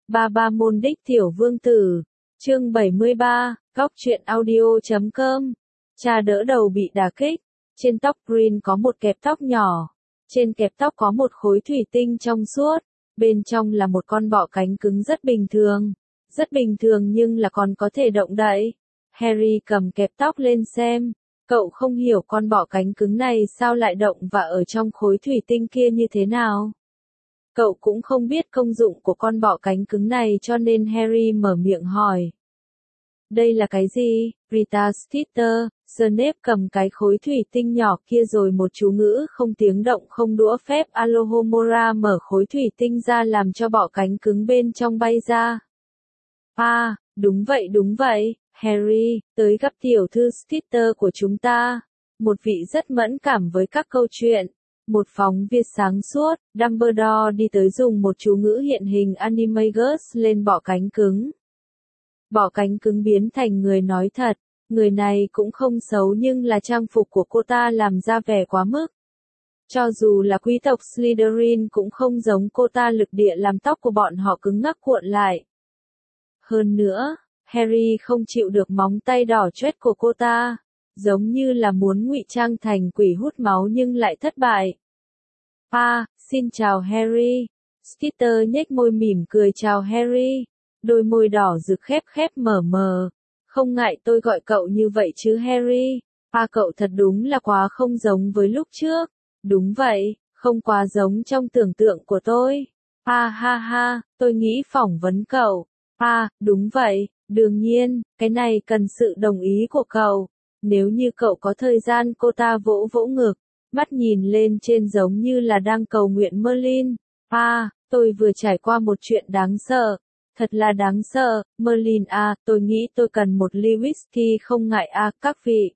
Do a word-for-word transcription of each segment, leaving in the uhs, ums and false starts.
Ba Ba Môn Đích Tiểu Vương Tử, chương bảy mươi ba, góc truyện audio chấm com. Cha đỡ đầu bị đả kích, trên tóc Green có một kẹp tóc nhỏ, trên kẹp tóc có một khối thủy tinh trong suốt, bên trong là một con bọ cánh cứng rất bình thường, rất bình thường nhưng là còn có thể động đậy. Harry cầm kẹp tóc lên xem, cậu không hiểu con bọ cánh cứng này sao lại động và ở trong khối thủy tinh kia như thế nào. Cậu cũng không biết công dụng của con bọ cánh cứng này cho nên Harry mở miệng hỏi. Đây là cái gì? Rita Skeeter, Snape cầm cái khối thủy tinh nhỏ kia rồi một chú ngữ không tiếng động không đũa phép Alohomora mở khối thủy tinh ra làm cho bọ cánh cứng bên trong bay ra. À, đúng vậy đúng vậy, Harry, tới gặp tiểu thư Skeeter của chúng ta. Một vị rất mẫn cảm với các câu chuyện. Một phóng viên sáng suốt, Dumbledore đi tới dùng một chú ngữ hiện hình Animagus lên bọ cánh cứng. Bọ cánh cứng biến thành người nói thật, người này cũng không xấu nhưng là trang phục của cô ta làm ra vẻ quá mức. Cho dù là quý tộc Slytherin cũng không giống cô ta, lực địa làm tóc của bọn họ cứng ngắc cuộn lại. Hơn nữa, Harry không chịu được móng tay đỏ chét của cô ta, giống như là muốn ngụy trang thành quỷ hút máu nhưng lại thất bại. À, xin chào Harry. Skeeter nhếch môi mỉm cười chào Harry. Đôi môi đỏ rực khép khép mở mờ. Không ngại tôi gọi cậu như vậy chứ Harry. À, cậu thật đúng là quá không giống với lúc trước. Đúng vậy, không quá giống trong tưởng tượng của tôi. À ha ha, tôi nghĩ phỏng vấn cậu. À, đúng vậy, đương nhiên, cái này cần sự đồng ý của cậu. Nếu như cậu có thời gian, cô ta vỗ vỗ ngực, mắt nhìn lên trên giống như là đang cầu nguyện Merlin. À, tôi vừa trải qua một chuyện đáng sợ. Thật là đáng sợ, Merlin à, tôi nghĩ tôi cần một ly whisky không ngại à, các vị.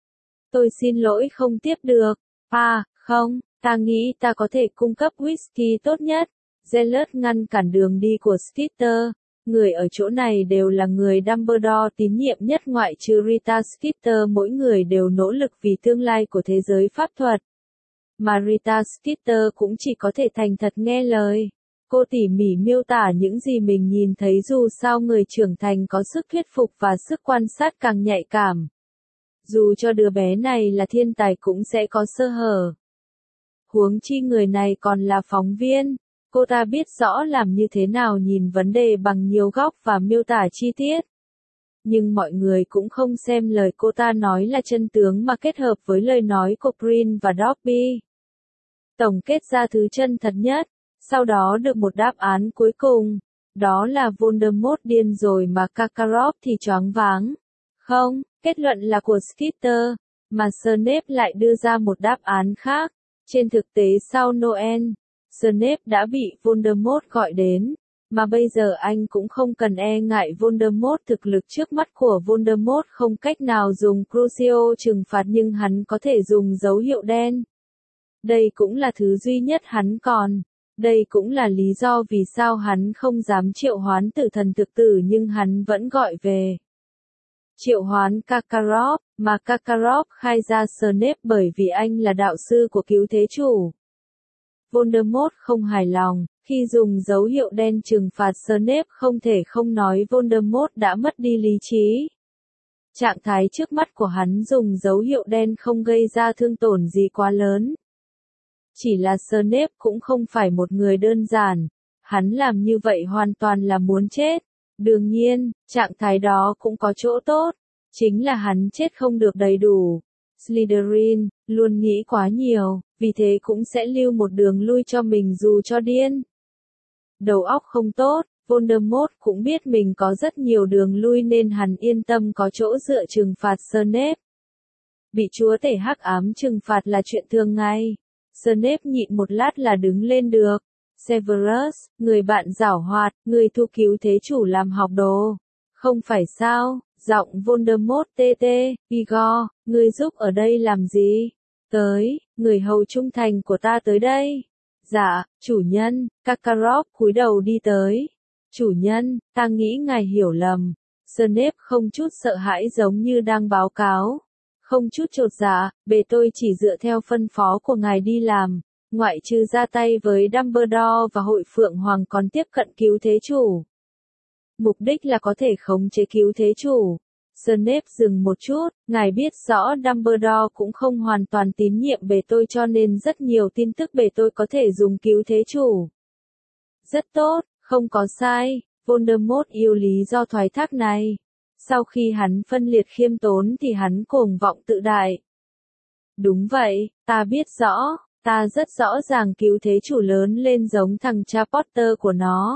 Tôi xin lỗi không tiếp được. À, không, ta nghĩ ta có thể cung cấp whisky tốt nhất. Zealot ngăn cản đường đi của Skeeter. Người ở chỗ này đều là người Dumbledore tín nhiệm nhất ngoại trừ Rita Skeeter, mỗi người đều nỗ lực vì tương lai của thế giới pháp thuật. Mà Rita Skeeter cũng chỉ có thể thành thật nghe lời. Cô tỉ mỉ miêu tả những gì mình nhìn thấy, dù sao người trưởng thành có sức thuyết phục và sức quan sát càng nhạy cảm. Dù cho đứa bé này là thiên tài cũng sẽ có sơ hở. Huống chi người này còn là phóng viên. Cô ta biết rõ làm như thế nào nhìn vấn đề bằng nhiều góc và miêu tả chi tiết. Nhưng mọi người cũng không xem lời cô ta nói là chân tướng mà kết hợp với lời nói của Green và Dobby. Tổng kết ra thứ chân thật nhất, sau đó được một đáp án cuối cùng. Đó là Voldemort điên rồi mà Karkaroff thì choáng váng. Không, kết luận là của Skeeter, mà Snape lại đưa ra một đáp án khác. Trên thực tế sau Noel, Snape đã bị Voldemort gọi đến, mà bây giờ anh cũng không cần e ngại Voldemort. Thực lực trước mắt của Voldemort không cách nào dùng Crucio trừng phạt nhưng hắn có thể dùng dấu hiệu đen. Đây cũng là thứ duy nhất hắn còn. Đây cũng là lý do vì sao hắn không dám triệu hoán tử thần thực tử nhưng hắn vẫn gọi về. Triệu hoán Karkaroff, mà Karkaroff khai ra Snape bởi vì anh là đạo sư của cứu thế chủ. Voldemort không hài lòng, khi dùng dấu hiệu đen trừng phạt Snape không thể không nói Voldemort đã mất đi lý trí. Trạng thái trước mắt của hắn dùng dấu hiệu đen không gây ra thương tổn gì quá lớn. Chỉ là Snape cũng không phải một người đơn giản, hắn làm như vậy hoàn toàn là muốn chết. Đương nhiên, trạng thái đó cũng có chỗ tốt, chính là hắn chết không được đầy đủ. Slytherin luôn nghĩ quá nhiều, vì thế cũng sẽ lưu một đường lui cho mình dù cho điên. Đầu óc không tốt, Voldemort cũng biết mình có rất nhiều đường lui nên hắn yên tâm có chỗ dựa trừng phạt Snape. Bị chúa tể hắc ám trừng phạt là chuyện thường ngày. Snape nhịn một lát là đứng lên được. Severus, người bạn giảo hoạt, người thu cứu thế chủ làm học đồ. Không phải sao? Giọng Voldemort tê tê. Igor, người giúp ở đây làm gì? Tới, người hầu trung thành của ta tới đây. Dạ, chủ nhân. Karkaroff cúi đầu đi tới. Chủ nhân, ta nghĩ ngài hiểu lầm. Snape không chút sợ hãi giống như đang báo cáo. Không chút chột dạ, bề tôi chỉ dựa theo phân phó của ngài đi làm. Ngoại trừ ra tay với Dumbledore và hội Phượng Hoàng còn tiếp cận cứu thế chủ. Mục đích là có thể khống chế cứu thế chủ. Snape dừng một chút, ngài biết rõ Dumbledore cũng không hoàn toàn tín nhiệm bề tôi cho nên rất nhiều tin tức bề tôi có thể dùng cứu thế chủ. Rất tốt, không có sai, Voldemort yêu lý do thoái thác này. Sau khi hắn phân liệt khiêm tốn thì hắn cuồng vọng tự đại. Đúng vậy, ta biết rõ, ta rất rõ ràng cứu thế chủ lớn lên giống thằng cha Potter của nó.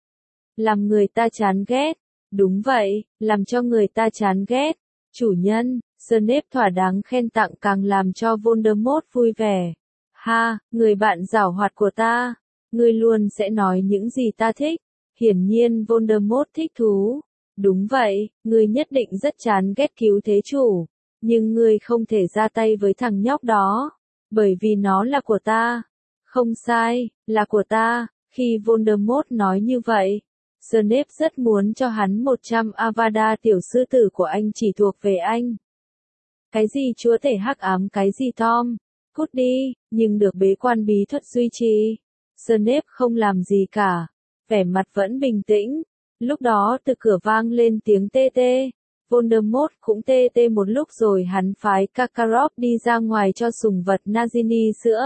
Làm người ta chán ghét. Đúng vậy, làm cho người ta chán ghét. Chủ nhân, Snape thỏa đáng khen tặng càng làm cho Voldemort vui vẻ. Ha, người bạn giảo hoạt của ta, ngươi luôn sẽ nói những gì ta thích. Hiển nhiên Voldemort thích thú. Đúng vậy, ngươi nhất định rất chán ghét cứu thế chủ, nhưng ngươi không thể ra tay với thằng nhóc đó, bởi vì nó là của ta. Không sai, là của ta. Khi Voldemort nói như vậy, Snape rất muốn cho hắn một trăm Avada tiểu sư tử của anh chỉ thuộc về anh. Cái gì chúa tể hắc ám cái gì Tom? Cút đi, nhưng được bế quan bí thuật duy trì. Snape không làm gì cả, vẻ mặt vẫn bình tĩnh. Lúc đó từ cửa vang lên tiếng tê tê. Voldemort cũng tê tê một lúc rồi hắn phái Karkaroff đi ra ngoài cho sùng vật Nagini sữa.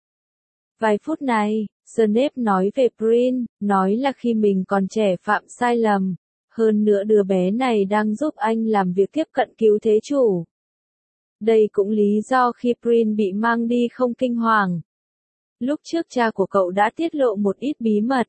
Vài phút này, Snape nói về Prin, nói là khi mình còn trẻ phạm sai lầm. Hơn nữa đứa bé này đang giúp anh làm việc tiếp cận cứu thế chủ. Đây cũng lý do khi Prin bị mang đi không kinh hoàng. Lúc trước cha của cậu đã tiết lộ một ít bí mật.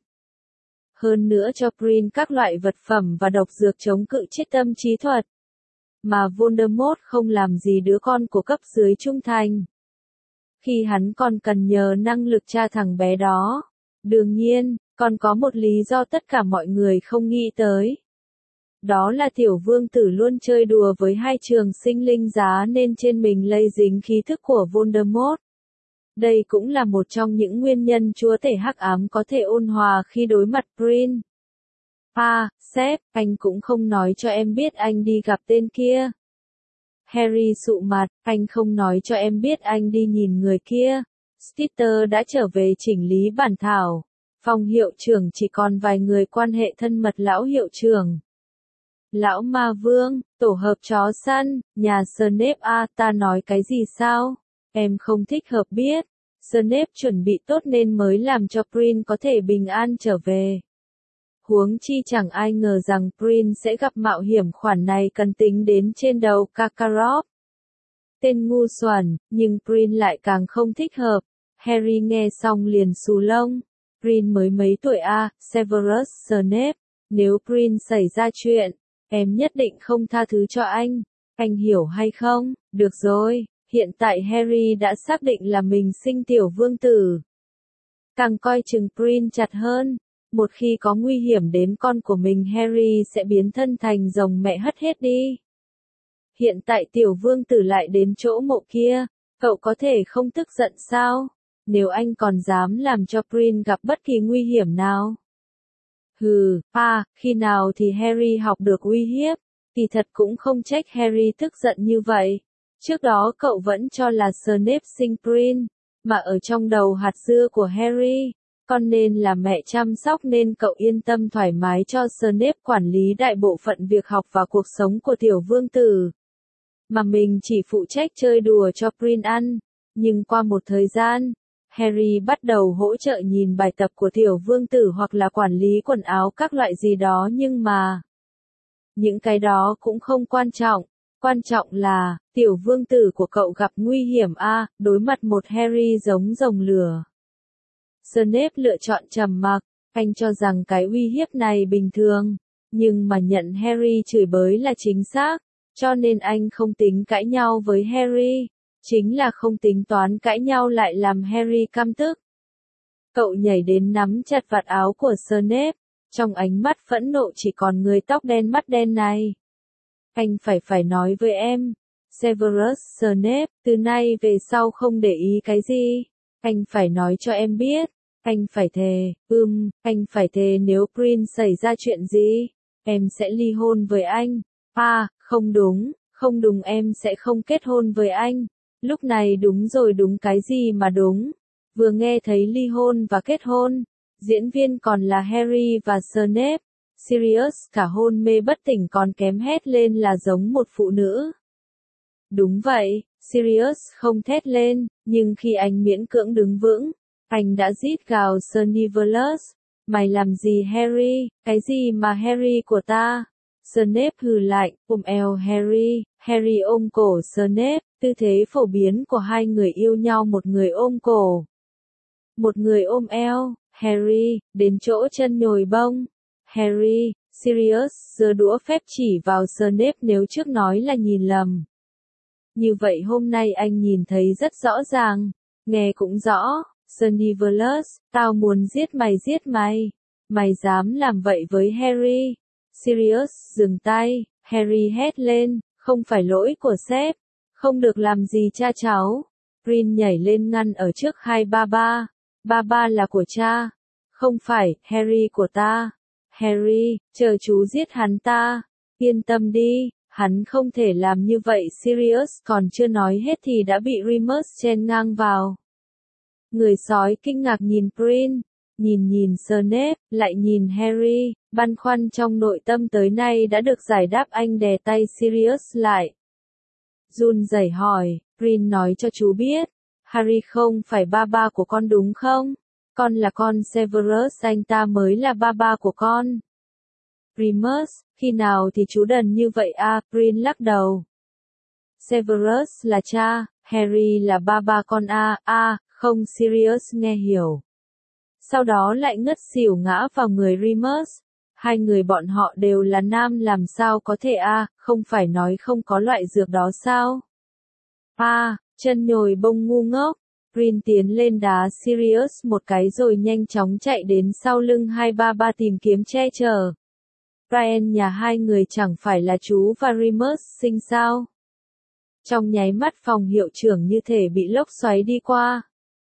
Hơn nữa cho Prin các loại vật phẩm và độc dược chống cự chết tâm trí thuật. Mà Voldemort không làm gì đứa con của cấp dưới trung thành. Khi hắn còn cần nhờ năng lực tra thằng bé đó. Đương nhiên, còn có một lý do tất cả mọi người không nghĩ tới. Đó là tiểu vương tử luôn chơi đùa với hai trường sinh linh giá nên trên mình lây dính khí thức của Voldemort. Đây cũng là một trong những nguyên nhân chúa tể hắc ám có thể ôn hòa khi đối mặt Prin. À, sếp, anh cũng không nói cho em biết anh đi gặp tên kia. Harry sụ mặt, anh không nói cho em biết anh đi nhìn người kia. Skeeter đã trở về chỉnh lý bản thảo. Phòng hiệu trưởng chỉ còn vài người quan hệ thân mật lão hiệu trưởng. Lão ma vương, tổ hợp chó săn, nhà Snape à, ta nói cái gì sao? Em không thích hợp biết. Snape chuẩn bị tốt nên mới làm cho Prin có thể bình an trở về. Huống chi chẳng ai ngờ rằng Prin sẽ gặp mạo hiểm khoản này cần tính đến trên đầu Karkaroff. Tên ngu xuẩn, nhưng Prin lại càng không thích hợp. Harry nghe xong liền xù lông. Prin mới mấy tuổi a, à, Severus Snape. Nếu Prin xảy ra chuyện, em nhất định không tha thứ cho anh. Anh hiểu hay không? Được rồi, hiện tại Harry đã xác định là mình sinh tiểu vương tử. Càng coi chừng Prin chặt hơn. Một khi có nguy hiểm đến con của mình Harry sẽ biến thân thành rồng mẹ hất hết đi. Hiện tại tiểu vương tử lại đến chỗ mộ kia, cậu có thể không tức giận sao? Nếu anh còn dám làm cho Prin gặp bất kỳ nguy hiểm nào. Hừ, à, khi nào thì Harry học được uy hiếp, thì thật cũng không trách Harry tức giận như vậy. Trước đó cậu vẫn cho là Snape sinh Prin, mà ở trong đầu hạt dưa của Harry. Con nên là mẹ chăm sóc nên cậu yên tâm thoải mái cho Snape quản lý đại bộ phận việc học và cuộc sống của tiểu vương tử. Mà mình chỉ phụ trách chơi đùa cho Prin ăn. Nhưng qua một thời gian, Harry bắt đầu hỗ trợ nhìn bài tập của tiểu vương tử hoặc là quản lý quần áo các loại gì đó nhưng mà những cái đó cũng không quan trọng. Quan trọng là, tiểu vương tử của cậu gặp nguy hiểm a, à, đối mặt một Harry giống rồng lửa. Snape lựa chọn trầm mặc, anh cho rằng cái uy hiếp này bình thường, nhưng mà nhận Harry chửi bới là chính xác, cho nên anh không tính cãi nhau với Harry, chính là không tính toán cãi nhau lại làm Harry căm tức. Cậu nhảy đến nắm chặt vạt áo của Snape, trong ánh mắt phẫn nộ chỉ còn người tóc đen mắt đen này. Anh phải phải nói với em, Severus Snape, từ nay về sau không để ý cái gì. Anh phải nói cho em biết, anh phải thề, ừm, anh phải thề nếu Prin xảy ra chuyện gì, em sẽ ly hôn với anh. À, không đúng, không đúng em sẽ không kết hôn với anh. Lúc này đúng rồi đúng cái gì mà đúng. Vừa nghe thấy ly hôn và kết hôn, diễn viên còn là Harry và Snape. Sirius cả hôn mê bất tỉnh còn kém hét lên là giống một phụ nữ. Đúng vậy, Sirius không thét lên, nhưng khi anh miễn cưỡng đứng vững, anh đã rít gào Snivellus, mày làm gì Harry, cái gì mà Harry của ta? Snape hừ lạnh, ôm eo Harry, Harry ôm cổ Snape, tư thế phổ biến của hai người yêu nhau, một người ôm cổ, một người ôm eo, Harry, đến chỗ chân nhồi bông. Harry, Sirius giơ đũa phép chỉ vào Snape, nếu trước nói là nhìn lầm. Như vậy hôm nay anh nhìn thấy rất rõ ràng, nghe cũng rõ. Snivellus, tao muốn giết mày giết mày. Mày dám làm vậy với Harry. Sirius dừng tay, Harry hét lên, không phải lỗi của sếp, không được làm gì cha cháu. Rin nhảy lên ngăn ở trước hai ba ba. Ba ba là của cha. Không phải, Harry của ta. Harry, chờ chú giết hắn ta. Yên tâm đi, hắn không thể làm như vậy. Sirius còn chưa nói hết thì đã bị Remus chen ngang vào. Người sói kinh ngạc nhìn Prin, nhìn nhìn Snape, lại nhìn Harry, băn khoăn trong nội tâm tới nay đã được giải đáp. Anh đè tay Sirius lại. Run rẩy hỏi, Prin nói cho chú biết, Harry không phải ba ba của con đúng không? Con là con Severus, anh ta mới là ba ba của con. Remus, khi nào thì chú đần như vậy à? Prin lắc đầu. Severus là cha, Harry là ba ba con a, à, a, à, không. Sirius nghe hiểu. Sau đó lại ngất xỉu ngã vào người Remus. Hai người bọn họ đều là nam, làm sao có thể a, à, không phải nói không có loại dược đó sao? A, à, chân nhồi bông ngu ngốc. Prin tiến lên đá Sirius một cái rồi nhanh chóng chạy đến sau lưng hai ba ba tìm kiếm che chở. Brian, nhà hai người chẳng phải là chú và Remus sinh sao? Trong nháy mắt phòng hiệu trưởng như thể bị lốc xoáy đi qua.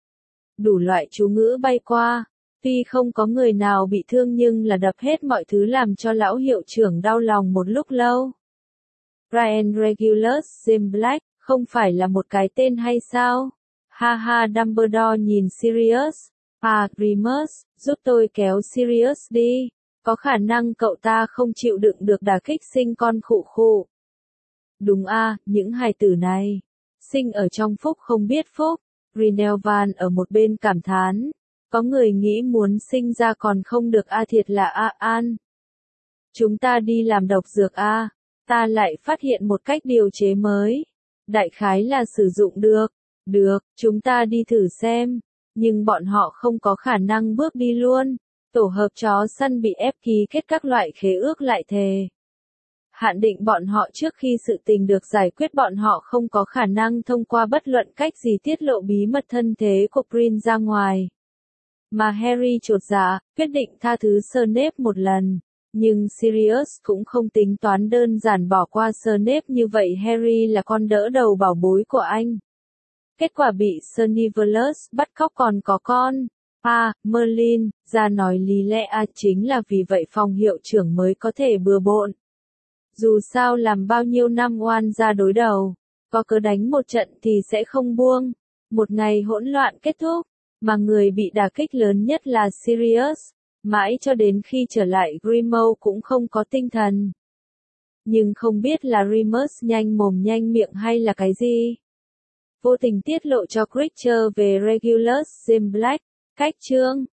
Đủ loại chú ngữ bay qua. Tuy không có người nào bị thương nhưng là đập hết mọi thứ làm cho lão hiệu trưởng đau lòng một lúc lâu. Brian Regulus James Black, không phải là một cái tên hay sao? Ha ha. Dumbledore nhìn Sirius. À, Remus, giúp tôi kéo Sirius đi. Có khả năng cậu ta không chịu đựng được đả kích sinh con khụ khụ. Đúng a, à, những hài tử này. Sinh ở trong phúc không biết phúc. Rinelvan ở một bên cảm thán. Có người nghĩ muốn sinh ra còn không được a, à, thiệt là a à, an. Chúng ta đi làm độc dược a, à. Ta lại phát hiện một cách điều chế mới. Đại khái là sử dụng được. Được, chúng ta đi thử xem. Nhưng bọn họ không có khả năng bước đi luôn. Tổ hợp chó săn bị ép ký kết các loại khế ước lại thề. Hạn định bọn họ trước khi sự tình được giải quyết, bọn họ không có khả năng thông qua bất luận cách gì tiết lộ bí mật thân thế của Prin ra ngoài. Mà Harry chột dạ, quyết định tha thứ Snape một lần. Nhưng Sirius cũng không tính toán đơn giản bỏ qua Snape như vậy. Harry là con đỡ đầu bảo bối của anh. Kết quả bị Snivellus bắt cóc, còn có con. À, Merlin, ra nói lý lẽ à, chính là vì vậy phòng hiệu trưởng mới có thể bừa bộn. Dù sao làm bao nhiêu năm oan gia đối đầu, có cớ đánh một trận thì sẽ không buông. Một ngày hỗn loạn kết thúc, mà người bị đả kích lớn nhất là Sirius, mãi cho đến khi trở lại Grimmauld cũng không có tinh thần. Nhưng không biết là Remus nhanh mồm nhanh miệng hay là cái gì. Vô tình tiết lộ cho Creature về Regulus James Black. Cách chương